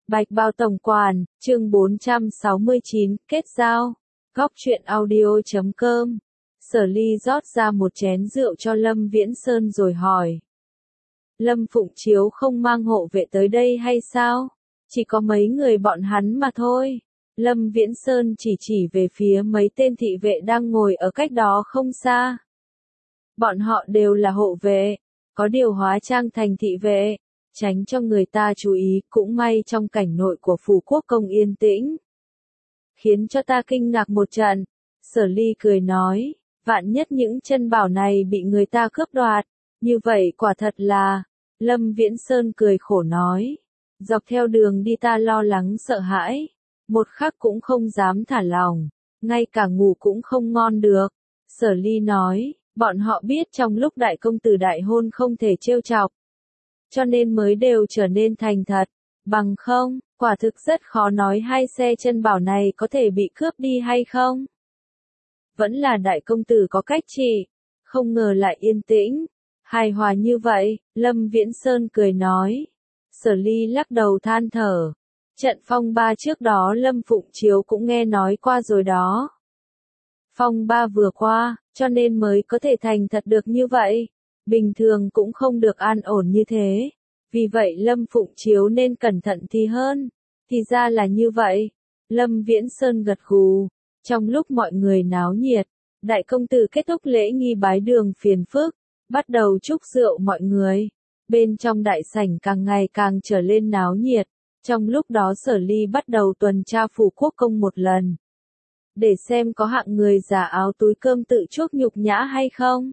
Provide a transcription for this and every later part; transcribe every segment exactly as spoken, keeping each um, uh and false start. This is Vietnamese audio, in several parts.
Bạch Bao Tổng Quản, chương bốn trăm sáu mươi chín, kết giao. Góc truyện audio chấm com. Sở Ly rót ra một chén rượu cho Lâm Viễn Sơn rồi hỏi. Lâm Phụng Chiếu không mang hộ vệ tới đây hay sao? Chỉ có mấy người bọn hắn mà thôi. Lâm Viễn Sơn chỉ chỉ về phía mấy tên thị vệ đang ngồi ở cách đó không xa. Bọn họ đều là hộ vệ, có điều hóa trang thành thị vệ, tránh cho người ta chú ý, cũng may trong cảnh nội của phủ quốc công yên tĩnh. Khiến cho ta kinh ngạc một trận, Sở Ly cười nói, vạn nhất những chân bảo này bị người ta cướp đoạt, như vậy quả thật là, Lâm Viễn Sơn cười khổ nói, dọc theo đường đi ta lo lắng sợ hãi, một khắc cũng không dám thả lòng, ngay cả ngủ cũng không ngon được. Sở Ly nói, bọn họ biết trong lúc đại công tử đại hôn không thể trêu chọc, cho nên mới đều trở nên thành thật, bằng không, quả thực rất khó nói hai xe chân bảo này có thể bị cướp đi hay không. Vẫn là đại công tử có cách trị, không ngờ lại yên tĩnh, hài hòa như vậy, Lâm Viễn Sơn cười nói. Sở Ly lắc đầu than thở, trận phong ba trước đó Lâm Phụng Chiếu cũng nghe nói qua rồi đó. Phong ba vừa qua, cho nên mới có thể thành thật được như vậy. Bình thường cũng không được an ổn như thế. Vì vậy Lâm Phụng Chiếu nên cẩn thận thì hơn. Thì ra là như vậy. Lâm Viễn Sơn gật gù. Trong lúc mọi người náo nhiệt, đại công tử kết thúc lễ nghi bái đường phiền phức, bắt đầu chúc rượu mọi người. Bên trong đại sảnh càng ngày càng trở lên náo nhiệt. Trong lúc đó Sở Ly bắt đầu tuần tra phủ quốc công một lần. Để xem có hạng người giả áo túi cơm tự chuốc nhục nhã hay không.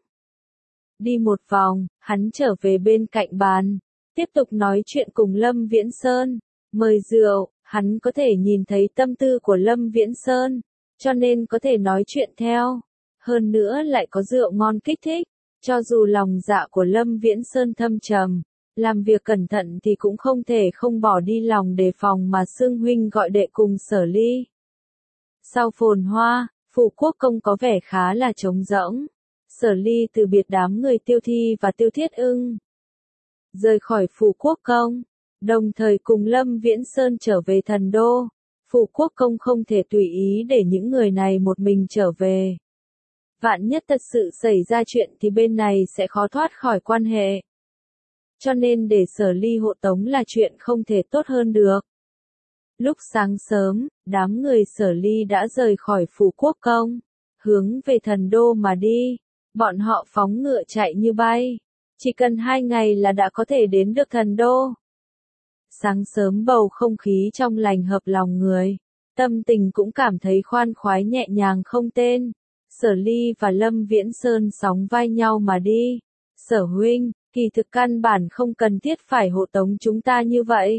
Đi một vòng, hắn trở về bên cạnh bàn, tiếp tục nói chuyện cùng Lâm Viễn Sơn, mời rượu, hắn có thể nhìn thấy tâm tư của Lâm Viễn Sơn, cho nên có thể nói chuyện theo, hơn nữa lại có rượu ngon kích thích, cho dù lòng dạ của Lâm Viễn Sơn thâm trầm, làm việc cẩn thận thì cũng không thể không bỏ đi lòng đề phòng mà xưng huynh gọi đệ cùng Sở Ly. Sau phồn hoa, phủ quốc công có vẻ khá là trống rỗng. Sở Ly từ biệt đám người Tiêu Thi và Tiêu Thiết Ưng, rời khỏi phủ quốc công, đồng thời cùng Lâm Viễn Sơn trở về thần đô. Phủ quốc công không thể tùy ý để những người này một mình trở về. Vạn nhất thật sự xảy ra chuyện thì bên này sẽ khó thoát khỏi quan hệ. Cho nên để Sở Ly hộ tống là chuyện không thể tốt hơn được. Lúc sáng sớm, đám người Sở Ly đã rời khỏi phủ quốc công, hướng về thần đô mà đi. Bọn họ phóng ngựa chạy như bay, chỉ cần hai ngày là đã có thể đến được thần đô. Sáng sớm bầu không khí trong lành hợp lòng người, tâm tình cũng cảm thấy khoan khoái nhẹ nhàng không tên. Sở Ly và Lâm Viễn Sơn sóng vai nhau mà đi. Sở huynh, kỳ thực căn bản không cần thiết phải hộ tống chúng ta như vậy.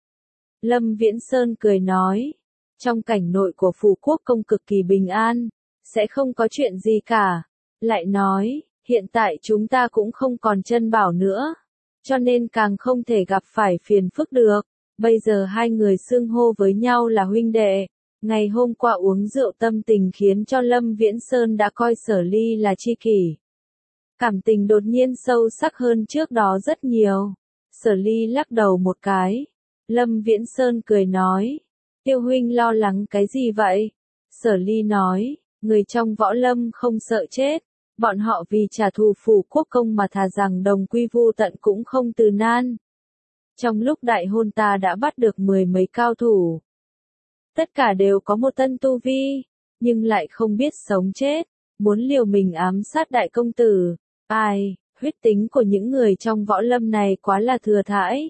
Lâm Viễn Sơn cười nói, trong cảnh nội của phủ quốc công cực kỳ bình an, sẽ không có chuyện gì cả. Lại nói, hiện tại chúng ta cũng không còn chân bảo nữa, cho nên càng không thể gặp phải phiền phức được. Bây giờ hai người xưng hô với nhau là huynh đệ. Ngày hôm qua uống rượu tâm tình khiến cho Lâm Viễn Sơn đã coi Sở Ly là tri kỷ. Cảm tình đột nhiên sâu sắc hơn trước đó rất nhiều. Sở Ly lắc đầu một cái. Lâm Viễn Sơn cười nói, Tiêu huynh lo lắng cái gì vậy? Sở Ly nói, người trong võ lâm không sợ chết. Bọn họ vì trả thù phủ quốc công mà thà rằng đồng quy vu tận cũng không từ nan. Trong lúc đại hôn ta đã bắt được mười mấy cao thủ. Tất cả đều có một tân tu vi, nhưng lại không biết sống chết, muốn liều mình ám sát đại công tử. Ai, huyết tính của những người trong võ lâm này quá là thừa thãi.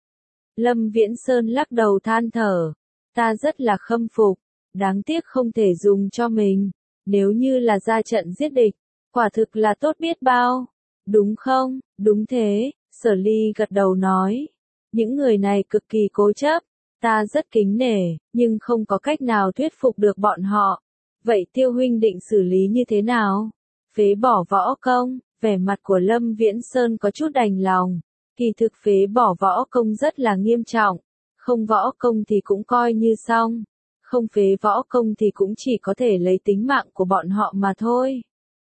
Lâm Viễn Sơn lắc đầu than thở, ta rất là khâm phục, đáng tiếc không thể dùng cho mình, nếu như là ra trận giết địch. Quả thực là tốt biết bao, đúng không? Đúng thế, Sở Ly gật đầu nói. Những người này cực kỳ cố chấp, ta rất kính nể, nhưng không có cách nào thuyết phục được bọn họ. Vậy Tiêu huynh định xử lý như thế nào? Phế bỏ võ công, vẻ mặt của Lâm Viễn Sơn có chút đành lòng. Kỳ thực phế bỏ võ công rất là nghiêm trọng, không võ công thì cũng coi như xong, không phế võ công thì cũng chỉ có thể lấy tính mạng của bọn họ mà thôi.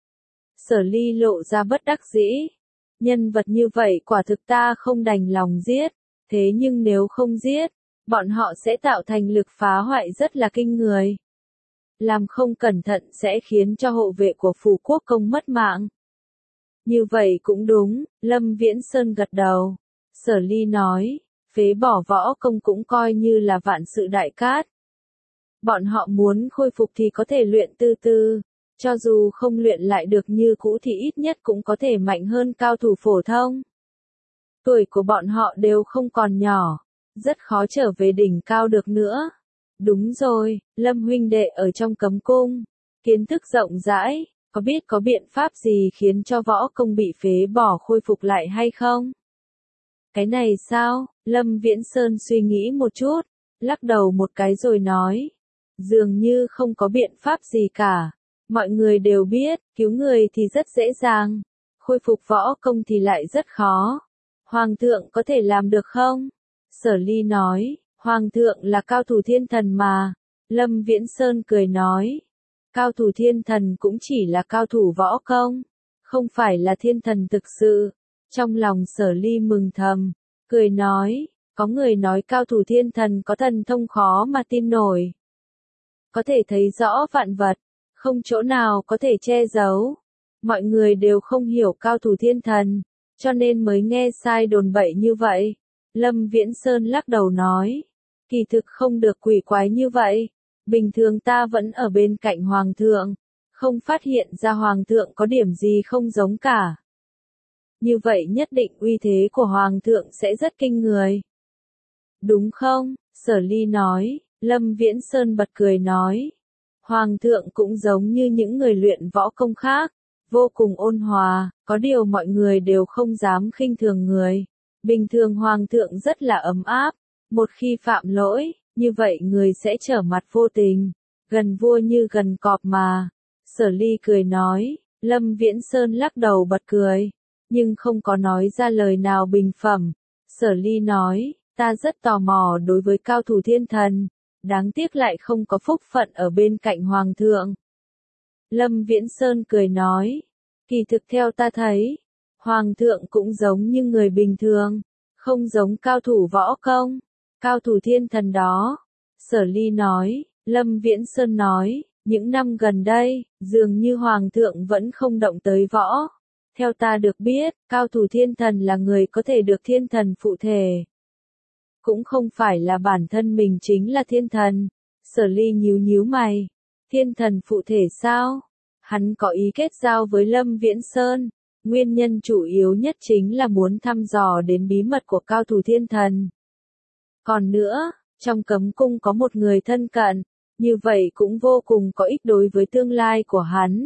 Sở Ly lộ ra bất đắc dĩ. Nhân vật như vậy quả thực ta không đành lòng giết, thế nhưng nếu không giết, bọn họ sẽ tạo thành lực phá hoại rất là kinh người. Làm không cẩn thận sẽ khiến cho hộ vệ của phủ quốc công mất mạng. Như vậy cũng đúng, Lâm Viễn Sơn gật đầu. Sở Ly nói, phế bỏ võ công cũng coi như là vạn sự đại cát. Bọn họ muốn khôi phục thì có thể luyện từ từ, cho dù không luyện lại được như cũ thì ít nhất cũng có thể mạnh hơn cao thủ phổ thông. Tuổi của bọn họ đều không còn nhỏ, rất khó trở về đỉnh cao được nữa. Đúng rồi, Lâm huynh đệ ở trong cấm cung, kiến thức rộng rãi, có biết có biện pháp gì khiến cho võ công bị phế bỏ khôi phục lại hay không? Cái này sao? Lâm Viễn Sơn suy nghĩ một chút, lắc đầu một cái rồi nói. Dường như không có biện pháp gì cả. Mọi người đều biết, cứu người thì rất dễ dàng, khôi phục võ công thì lại rất khó. Hoàng thượng có thể làm được không? Sở Ly nói, Hoàng thượng là cao thủ thiên thần mà. Lâm Viễn Sơn cười nói, cao thủ thiên thần cũng chỉ là cao thủ võ công, không phải là thiên thần thực sự. Trong lòng Sở Ly mừng thầm, cười nói, có người nói cao thủ thiên thần có thần thông khó mà tin nổi. Có thể thấy rõ vạn vật, không chỗ nào có thể che giấu. Mọi người đều không hiểu cao thủ thiên thần, cho nên mới nghe sai đồn bậy như vậy. Lâm Viễn Sơn lắc đầu nói, kỳ thực không được quỷ quái như vậy. Bình thường ta vẫn ở bên cạnh Hoàng thượng, không phát hiện ra Hoàng thượng có điểm gì không giống cả. Như vậy nhất định uy thế của Hoàng thượng sẽ rất kinh người. Đúng không? Sở Ly nói. Lâm Viễn Sơn bật cười nói, Hoàng thượng cũng giống như những người luyện võ công khác, vô cùng ôn hòa, có điều mọi người đều không dám khinh thường người. Bình thường Hoàng thượng rất là ấm áp, một khi phạm lỗi, như vậy người sẽ trở mặt vô tình, gần vua như gần cọp mà. Sở Ly cười nói, Lâm Viễn Sơn lắc đầu bật cười, nhưng không có nói ra lời nào bình phẩm. Sở Ly nói, ta rất tò mò đối với cao thủ thiên thần. Đáng tiếc lại không có phúc phận ở bên cạnh Hoàng thượng. Lâm Viễn Sơn cười nói, kỳ thực theo ta thấy, Hoàng thượng cũng giống như người bình thường, không giống cao thủ võ công, cao thủ thiên thần đó. Sở Ly nói, Lâm Viễn Sơn nói, những năm gần đây, dường như Hoàng thượng vẫn không động tới võ. Theo ta được biết, cao thủ thiên thần là người có thể được thiên thần phụ thể. Cũng không phải là bản thân mình chính là thiên thần. Sở Ly nhíu nhíu mày. Thiên thần phụ thể sao? Hắn có ý kết giao với Lâm Viễn Sơn. Nguyên nhân chủ yếu nhất chính là muốn thăm dò đến bí mật của cao thủ thiên thần. Còn nữa, trong cấm cung có một người thân cận, như vậy cũng vô cùng có ích đối với tương lai của hắn.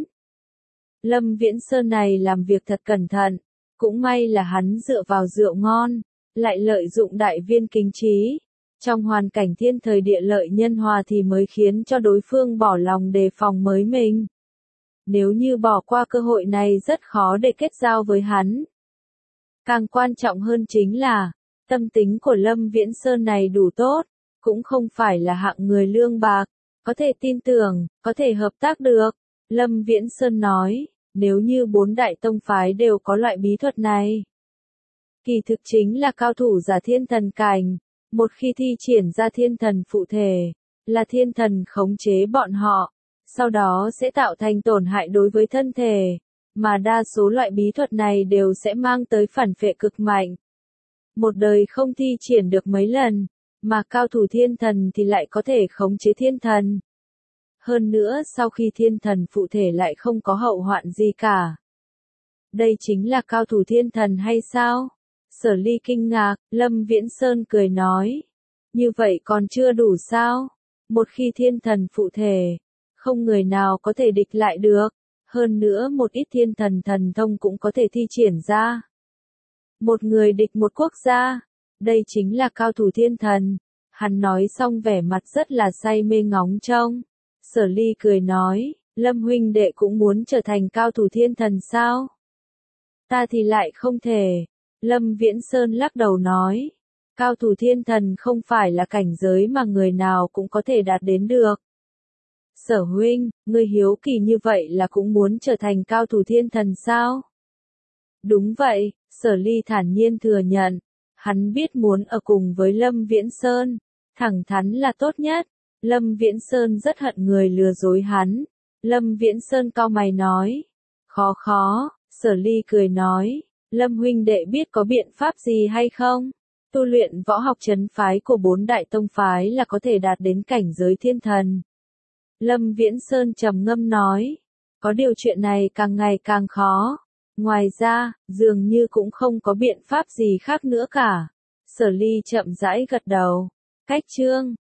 Lâm Viễn Sơn này làm việc thật cẩn thận, cũng may là hắn dựa vào rượu ngon, lại lợi dụng đại viên kính trí. Trong hoàn cảnh thiên thời địa lợi nhân hòa thì mới khiến cho đối phương bỏ lòng đề phòng mới mình. Nếu như bỏ qua cơ hội này rất khó để kết giao với hắn. Càng quan trọng hơn chính là, tâm tính của Lâm Viễn Sơn này đủ tốt, cũng không phải là hạng người lương bạc, có thể tin tưởng, có thể hợp tác được. Lâm Viễn Sơn nói, nếu như bốn đại tông phái đều có loại bí thuật này, kỳ thực chính là cao thủ giả thiên thần cảnh, một khi thi triển ra thiên thần phụ thể, là thiên thần khống chế bọn họ, sau đó sẽ tạo thành tổn hại đối với thân thể, mà đa số loại bí thuật này đều sẽ mang tới phản phệ cực mạnh. Một đời không thi triển được mấy lần, mà cao thủ thiên thần thì lại có thể khống chế thiên thần. Hơn nữa sau khi thiên thần phụ thể lại không có hậu hoạn gì cả. Đây chính là cao thủ thiên thần hay sao? Sở Ly kinh ngạc, Lâm Viễn Sơn cười nói. Như vậy còn chưa đủ sao? Một khi thiên thần phụ thể, không người nào có thể địch lại được. Hơn nữa một ít thiên thần thần thông cũng có thể thi triển ra. Một người địch một quốc gia. Đây chính là cao thủ thiên thần. Hắn nói xong vẻ mặt rất là say mê ngóng trông. Sở Ly cười nói, Lâm huynh đệ cũng muốn trở thành cao thủ thiên thần sao? Ta thì lại không thể. Lâm Viễn Sơn lắc đầu nói, cao thủ thiên thần không phải là cảnh giới mà người nào cũng có thể đạt đến được. Sở huynh, ngươi hiếu kỳ như vậy là cũng muốn trở thành cao thủ thiên thần sao? Đúng vậy, Sở Ly thản nhiên thừa nhận, hắn biết muốn ở cùng với Lâm Viễn Sơn, Thẳng thắn là tốt nhất. Lâm Viễn Sơn rất hận người lừa dối hắn. Lâm Viễn Sơn cau mày nói. Khó khó, Sở Ly cười nói. Lâm huynh đệ biết có biện pháp gì hay không? Tu luyện võ học trấn phái của bốn đại tông phái là có thể đạt đến cảnh giới thiên thần. Lâm Viễn Sơn trầm ngâm nói. Có điều chuyện này càng ngày càng khó. Ngoài ra, dường như cũng không có biện pháp gì khác nữa cả. Sở Ly chậm rãi gật đầu. Cách chương